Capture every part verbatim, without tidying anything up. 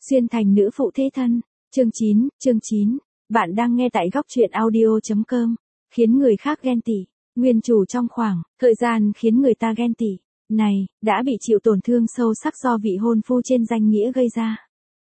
Xuyên thành nữ phụ thế thân. Chương chín, chương chín. Bạn đang nghe tại góc truyện audio.com. Khiến người khác ghen tị. Nguyên chủ trong khoảng thời gian khiến người ta ghen tị này, đã bị chịu tổn thương sâu sắc do vị hôn phu trên danh nghĩa gây ra.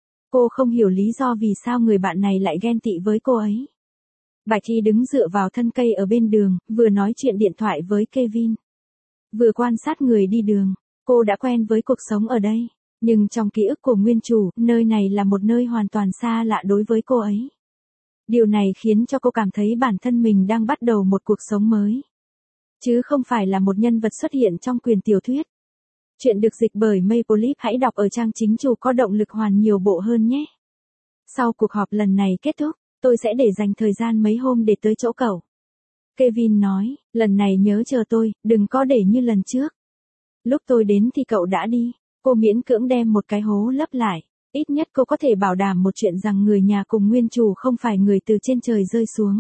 Cô không hiểu lý do vì sao người bạn này lại ghen tị với cô ấy. Bạch Thi đứng dựa vào thân cây ở bên đường, vừa nói chuyện điện thoại với Kevin, vừa quan sát người đi đường. Cô đã quen với cuộc sống ở đây, nhưng trong ký ức của nguyên chủ, nơi này là một nơi hoàn toàn xa lạ đối với cô ấy. Điều này khiến cho cô cảm thấy bản thân mình đang bắt đầu một cuộc sống mới, chứ không phải là một nhân vật xuất hiện trong quyển tiểu thuyết. Chuyện được dịch bởi Maple Leaf, hãy đọc ở trang chính chủ có động lực hoàn nhiều bộ hơn nhé. Sau cuộc họp lần này kết thúc, tôi sẽ để dành thời gian mấy hôm để tới chỗ cậu. Kevin nói, lần này nhớ chờ tôi, đừng có để như lần trước. Lúc tôi đến thì cậu đã đi. Cô miễn cưỡng đem một cái hố lấp lại. Ít nhất cô có thể bảo đảm một chuyện rằng người nhà cùng nguyên chủ không phải người từ trên trời rơi xuống.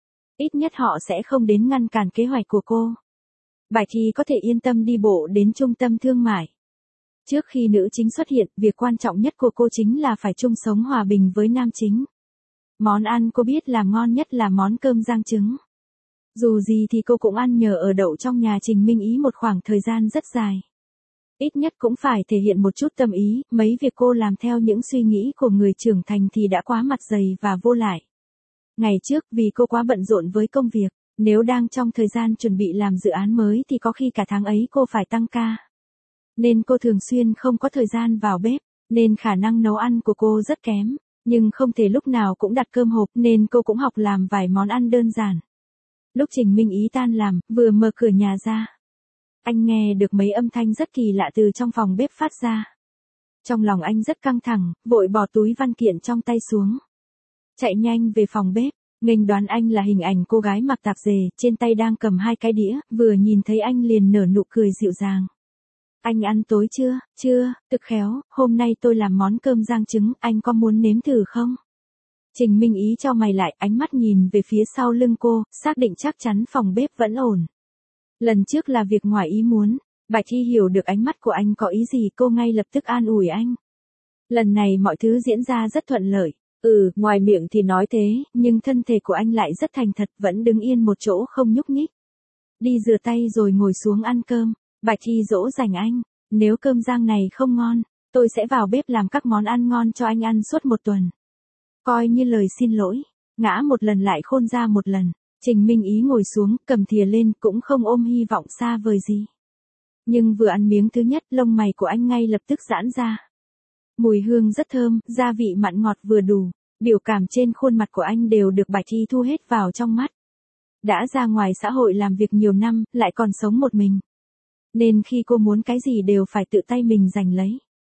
Ít nhất họ sẽ không đến ngăn cản kế hoạch của cô. Bạch Thi có thể yên tâm đi bộ đến trung tâm thương mại. Trước khi nữ chính xuất hiện, việc quan trọng nhất của cô chính là phải chung sống hòa bình với nam chính. Món ăn cô biết làm ngon nhất là món cơm rang trứng. Dù gì thì cô cũng ăn nhờ ở đậu trong nhà Trình Minh Ý một khoảng thời gian rất dài. Ít nhất cũng phải thể hiện một chút tâm ý, mấy việc cô làm theo những suy nghĩ của người trưởng thành thì đã quá mặt dày và vô lại. Ngày trước vì cô quá bận rộn với công việc, nếu đang trong thời gian chuẩn bị làm dự án mới thì có khi cả tháng ấy cô phải tăng ca. Nên cô thường xuyên không có thời gian vào bếp, nên khả năng nấu ăn của cô rất kém, nhưng không thể lúc nào cũng đặt cơm hộp nên cô cũng học làm vài món ăn đơn giản. Lúc Trình Minh Ý tan làm, vừa mở cửa nhà ra, anh nghe được mấy âm thanh rất kỳ lạ từ trong phòng bếp phát ra. Trong lòng anh rất căng thẳng, vội bỏ túi văn kiện trong tay xuống, chạy nhanh về phòng bếp. Nghênh đoán anh là hình ảnh cô gái mặc tạp dề, trên tay đang cầm hai cái đĩa, vừa nhìn thấy anh liền nở nụ cười dịu dàng. Anh ăn tối chưa? Chưa, thực khéo, hôm nay tôi làm món cơm rang trứng, anh có muốn nếm thử không? Trình Minh Ý chau mày lại, ánh mắt nhìn về phía sau lưng cô, xác định chắc chắn phòng bếp vẫn ổn. Lần trước là việc ngoài ý muốn. Bạch Thi hiểu được ánh mắt của anh có ý gì, cô ngay lập tức an ủi anh. Lần này mọi thứ diễn ra rất thuận lợi. Ừ, ngoài miệng thì nói thế, nhưng thân thể của anh lại rất thành thật, vẫn đứng yên một chỗ không nhúc nhích. Đi rửa tay rồi ngồi xuống ăn cơm. Bạch Thi dỗ dành anh, nếu cơm rang này không ngon, tôi sẽ vào bếp làm các món ăn ngon cho anh ăn suốt một tuần. Coi như lời xin lỗi, ngã một lần lại khôn ra một lần. Trình Minh Ý ngồi xuống, cầm thìa lên, cũng không ôm hy vọng xa vời gì. Nhưng vừa ăn miếng thứ nhất, lông mày của anh ngay lập tức giãn ra. Mùi hương rất thơm, gia vị mặn ngọt vừa đủ, biểu cảm trên khuôn mặt của anh đều được Bạch Thi thu hết vào trong mắt. Đã ra ngoài xã hội làm việc nhiều năm, lại còn sống một mình, nên khi cô muốn cái gì đều phải tự tay mình giành lấy.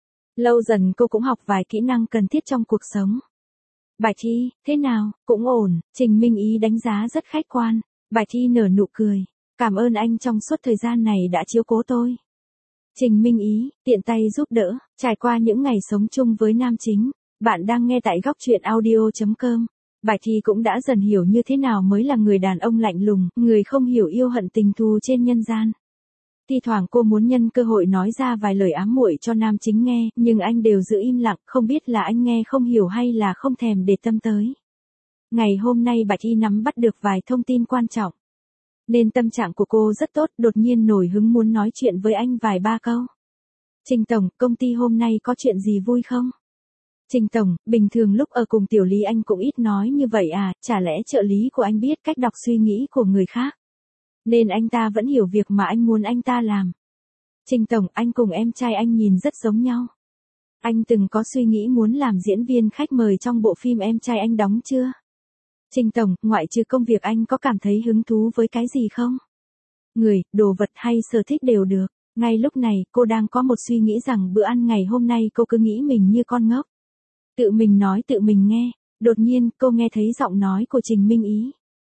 Lâu dần cô cũng học vài kỹ năng cần thiết trong cuộc sống. Bạch Thi, thế nào, cũng ổn, Trình Minh Ý đánh giá rất khách quan. Bạch Thi nở nụ cười, cảm ơn anh trong suốt thời gian này đã chiếu cố tôi. Trình Minh Ý, tiện tay giúp đỡ, trải qua những ngày sống chung với nam chính. Bạn đang nghe tại góc truyện audio.com. Bạch Thi cũng đã dần hiểu như thế nào mới là người đàn ông lạnh lùng, người không hiểu yêu hận tình thù trên nhân gian. Thi thoảng cô muốn nhân cơ hội nói ra vài lời ám muội cho nam chính nghe, nhưng anh đều giữ im lặng, không biết là anh nghe không hiểu hay là không thèm để tâm tới. Ngày hôm nay Bạch Thi nắm bắt được vài thông tin quan trọng, nên tâm trạng của cô rất tốt, đột nhiên nổi hứng muốn nói chuyện với anh vài ba câu. Trình Tổng, công ty hôm nay có chuyện gì vui không? Trình Tổng, bình thường lúc ở cùng Tiểu Lý anh cũng ít nói như vậy à, chả lẽ trợ lý của anh biết cách đọc suy nghĩ của người khác, nên anh ta vẫn hiểu việc mà anh muốn anh ta làm. Trình Tổng, anh cùng em trai anh nhìn rất giống nhau. Anh từng có suy nghĩ muốn làm diễn viên khách mời trong bộ phim em trai anh đóng chưa? Trình Tổng, ngoại trừ công việc anh có cảm thấy hứng thú với cái gì không? Người, đồ vật hay sở thích đều được. Ngay lúc này, cô đang có một suy nghĩ rằng bữa ăn ngày hôm nay cô cứ nghĩ mình như con ngốc. Tự mình nói tự mình nghe. Đột nhiên, cô nghe thấy giọng nói của Trình Minh Ý.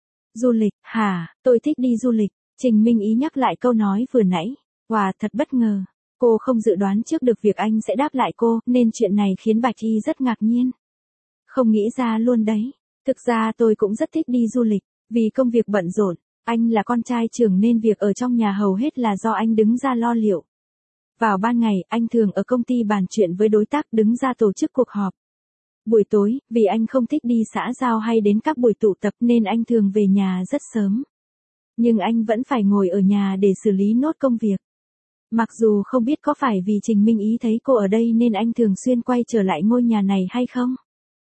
Du lịch, hả, tôi thích đi du lịch. Trình Minh Ý nhắc lại câu nói vừa nãy. Wow, thật bất ngờ. Cô không dự đoán trước được việc anh sẽ đáp lại cô, nên chuyện này khiến Bạch Thi rất ngạc nhiên. Không nghĩ ra luôn đấy. Thực ra tôi cũng rất thích đi du lịch, vì công việc bận rộn. Anh là con trai trưởng nên việc ở trong nhà hầu hết là do anh đứng ra lo liệu. Vào ban ngày, anh thường ở công ty bàn chuyện với đối tác đứng ra tổ chức cuộc họp. Buổi tối, vì anh không thích đi xã giao hay đến các buổi tụ tập nên anh thường về nhà rất sớm. Nhưng anh vẫn phải ngồi ở nhà để xử lý nốt công việc. Mặc dù không biết có phải vì Trình Minh Ý thấy cô ở đây nên anh thường xuyên quay trở lại ngôi nhà này hay không?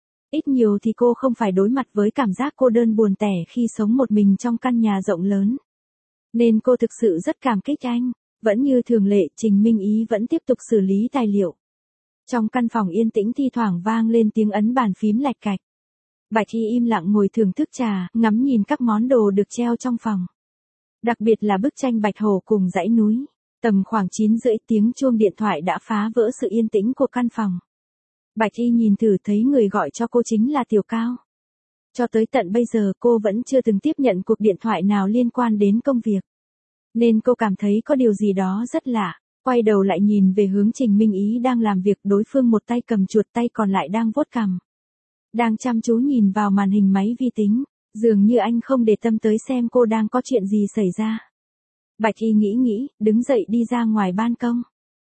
Ít nhiều thì cô không phải đối mặt với cảm giác cô đơn buồn tẻ khi sống một mình trong căn nhà rộng lớn. Nên cô thực sự rất cảm kích anh. Vẫn như thường lệ, Trình Minh Ý vẫn tiếp tục xử lý tài liệu. Trong căn phòng yên tĩnh thi thoảng vang lên tiếng ấn bàn phím lạch cạch. Bạch Hy im lặng ngồi thưởng thức trà, ngắm nhìn các món đồ được treo trong phòng. Đặc biệt là bức tranh Bạch Hổ cùng dãy núi. Tầm khoảng chín rưỡi tiếng chuông điện thoại đã phá vỡ sự yên tĩnh của căn phòng. Bạch Hy nhìn thử thấy người gọi cho cô chính là Tiểu Cao. Cho tới tận bây giờ cô vẫn chưa từng tiếp nhận cuộc điện thoại nào liên quan đến công việc. Nên cô cảm thấy có điều gì đó rất lạ. Quay đầu lại nhìn về hướng Trình Minh Ý đang làm việc, đối phương một tay cầm chuột, tay còn lại đang vuốt cằm. Đang chăm chú nhìn vào màn hình máy vi tính, dường như anh không để tâm tới xem cô đang có chuyện gì xảy ra. Bạch Hy nghĩ nghĩ, đứng dậy đi ra ngoài ban công.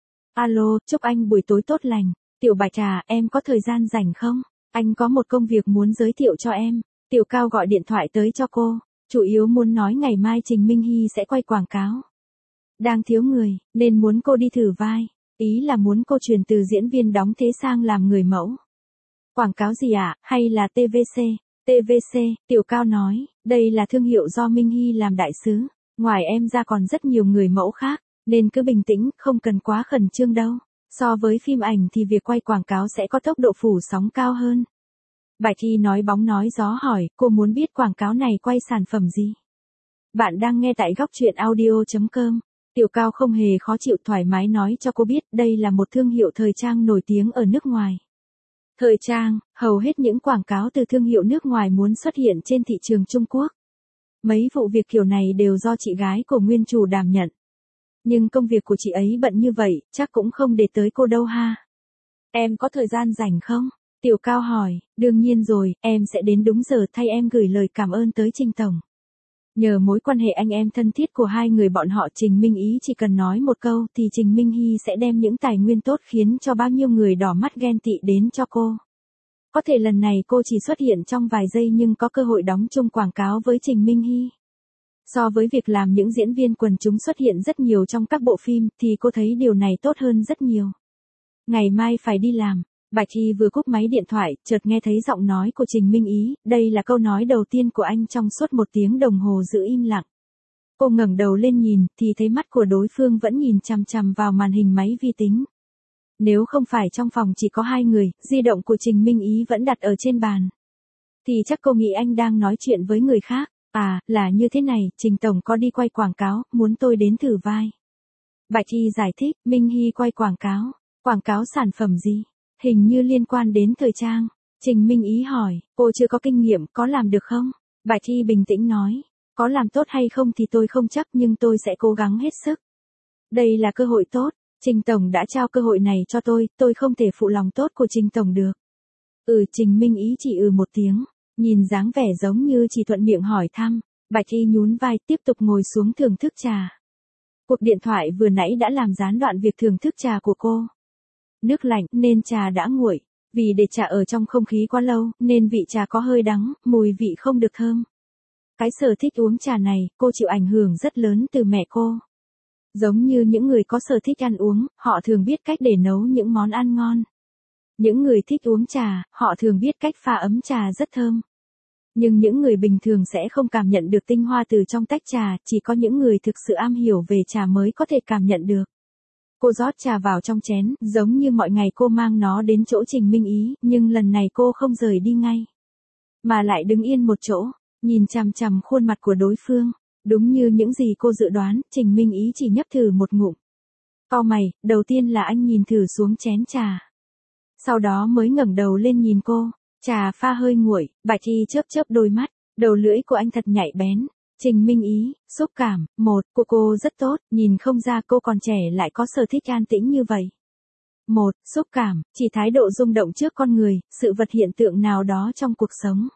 Alo, chúc anh buổi tối tốt lành. Tiểu Bạch à, em có thời gian rảnh không? Anh có một công việc muốn giới thiệu cho em. Tiểu Cao gọi điện thoại tới cho cô. Chủ yếu muốn nói ngày mai Trình Minh Hy sẽ quay quảng cáo. Đang thiếu người, nên muốn cô đi thử vai. Ý là muốn cô chuyển từ diễn viên đóng thế sang làm người mẫu. Quảng cáo gì ạ, à? Hay là tê vê xê? tê vê xê, Tiểu Cao nói, đây là thương hiệu do Minh Hy làm đại sứ. Ngoài em ra còn rất nhiều người mẫu khác, nên cứ bình tĩnh, không cần quá khẩn trương đâu. So với phim ảnh thì việc quay quảng cáo sẽ có tốc độ phủ sóng cao hơn. Bạch Hy nói bóng nói gió hỏi, cô muốn biết quảng cáo này quay sản phẩm gì? Bạn đang nghe tại góc truyện audio chấm com. Tiểu Cao không hề khó chịu, thoải mái nói cho cô biết đây là một thương hiệu thời trang nổi tiếng ở nước ngoài. Thời trang, hầu hết những quảng cáo từ thương hiệu nước ngoài muốn xuất hiện trên thị trường Trung Quốc. Mấy vụ việc kiểu này đều do chị gái của nguyên chủ đảm nhận. Nhưng công việc của chị ấy bận như vậy, chắc cũng không để tới cô đâu ha. Em có thời gian rảnh không? Tiểu Cao hỏi, đương nhiên rồi, em sẽ đến đúng giờ, thay em gửi lời cảm ơn tới Trình Tổng. Nhờ mối quan hệ anh em thân thiết của hai người bọn họ, Trình Minh Ý chỉ cần nói một câu thì Trình Minh Hy sẽ đem những tài nguyên tốt khiến cho bao nhiêu người đỏ mắt ghen tị đến cho cô. Có thể lần này cô chỉ xuất hiện trong vài giây nhưng có cơ hội đóng chung quảng cáo với Trình Minh Hy. So với việc làm những diễn viên quần chúng xuất hiện rất nhiều trong các bộ phim thì cô thấy điều này tốt hơn rất nhiều. Ngày mai phải đi làm. Bạch Hy vừa cúp máy điện thoại, chợt nghe thấy giọng nói của Trình Minh Ý, đây là câu nói đầu tiên của anh trong suốt một tiếng đồng hồ giữ im lặng. Cô ngẩng đầu lên nhìn, thì thấy mắt của đối phương vẫn nhìn chằm chằm vào màn hình máy vi tính. Nếu không phải trong phòng chỉ có hai người, di động của Trình Minh Ý vẫn đặt ở trên bàn, thì chắc cô nghĩ anh đang nói chuyện với người khác. À, là như thế này, Trình Tổng có đi quay quảng cáo, muốn tôi đến thử vai. Bạch Hy giải thích, Minh Hy quay quảng cáo. Quảng cáo sản phẩm gì? Hình như liên quan đến thời trang. Trình Minh Ý hỏi, cô chưa có kinh nghiệm, có làm được không? Bạch Hy bình tĩnh nói, có làm tốt hay không thì tôi không chắc nhưng tôi sẽ cố gắng hết sức. Đây là cơ hội tốt, Trình Tổng đã trao cơ hội này cho tôi, tôi không thể phụ lòng tốt của Trình Tổng được. Ừ, Trình Minh Ý chỉ ừ một tiếng, nhìn dáng vẻ giống như chỉ thuận miệng hỏi thăm. Bạch Hy nhún vai tiếp tục ngồi xuống thưởng thức trà. Cuộc điện thoại vừa nãy đã làm gián đoạn việc thưởng thức trà của cô. Nước lạnh nên trà đã nguội, vì để trà ở trong không khí quá lâu nên vị trà có hơi đắng, mùi vị không được thơm. Cái sở thích uống trà này, cô chịu ảnh hưởng rất lớn từ mẹ cô. Giống như những người có sở thích ăn uống, họ thường biết cách để nấu những món ăn ngon. Những người thích uống trà, họ thường biết cách pha ấm trà rất thơm. Nhưng những người bình thường sẽ không cảm nhận được tinh hoa từ trong tách trà, chỉ có những người thực sự am hiểu về trà mới có thể cảm nhận được. Cô rót trà vào trong chén, giống như mọi ngày cô mang nó đến chỗ Trình Minh Ý, nhưng lần này cô không rời đi ngay. Mà lại đứng yên một chỗ, nhìn chằm chằm khuôn mặt của đối phương. Đúng như những gì cô dự đoán, Trình Minh Ý chỉ nhấp thử một ngụm. Cau mày, đầu tiên là anh nhìn thử xuống chén trà. Sau đó mới ngẩng đầu lên nhìn cô. Trà pha hơi nguội, Bạch Hy chớp chớp đôi mắt, đầu lưỡi của anh thật nhạy bén. Trình Minh Ý, xúc cảm, một, của cô rất tốt, nhìn không ra cô còn trẻ lại có sở thích an tĩnh như vậy. Một, xúc cảm, chỉ thái độ rung động trước con người, sự vật hiện tượng nào đó trong cuộc sống.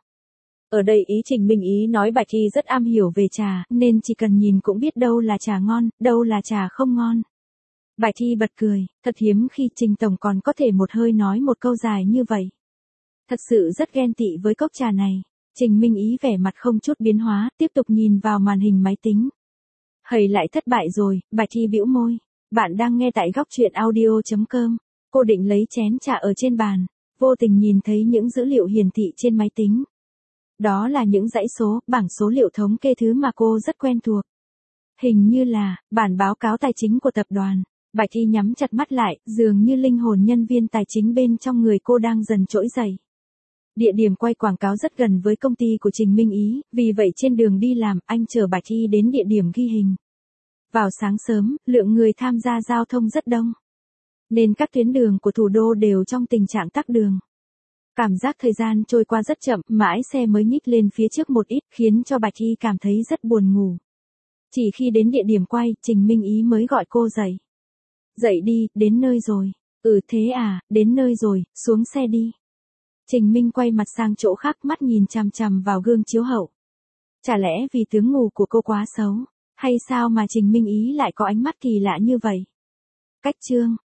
Ở đây ý Trình Minh Ý nói Bạch Hy rất am hiểu về trà, nên chỉ cần nhìn cũng biết đâu là trà ngon, đâu là trà không ngon. Bạch Thi bật cười, thật hiếm khi Trình Tổng còn có thể một hơi nói một câu dài như vậy. Thật sự rất ghen tị với cốc trà này. Trình Minh Ý vẻ mặt không chút biến hóa, tiếp tục nhìn vào màn hình máy tính. Hầy lại thất bại rồi, Bạch Thi bĩu môi. Bạn đang nghe tại góc truyện audio chấm com. Cô định lấy chén trà ở trên bàn, vô tình nhìn thấy những dữ liệu hiển thị trên máy tính. Đó là những dãy số, bảng số liệu thống kê thứ mà cô rất quen thuộc. Hình như là bản báo cáo tài chính của tập đoàn. Bạch Thi nhắm chặt mắt lại, dường như linh hồn nhân viên tài chính bên trong người cô đang dần trỗi dậy. Địa điểm quay quảng cáo rất gần với công ty của Trình Minh Ý, vì vậy trên đường đi làm, anh chở Bạch Thi đến địa điểm ghi hình. Vào sáng sớm, lượng người tham gia giao thông rất đông, nên các tuyến đường của thủ đô đều trong tình trạng tắc đường. Cảm giác thời gian trôi qua rất chậm, mãi xe mới nhích lên phía trước một ít, khiến cho Bạch Thi cảm thấy rất buồn ngủ. Chỉ khi đến địa điểm quay, Trình Minh Ý mới gọi cô dậy. Dậy đi, đến nơi rồi. Ừ thế à, đến nơi rồi, xuống xe đi. Trình Minh quay mặt sang chỗ khác, mắt nhìn chằm chằm vào gương chiếu hậu. Chả lẽ vì tướng ngủ của cô quá xấu, hay sao mà Trình Minh Ý lại có ánh mắt kỳ lạ như vậy? Cách chương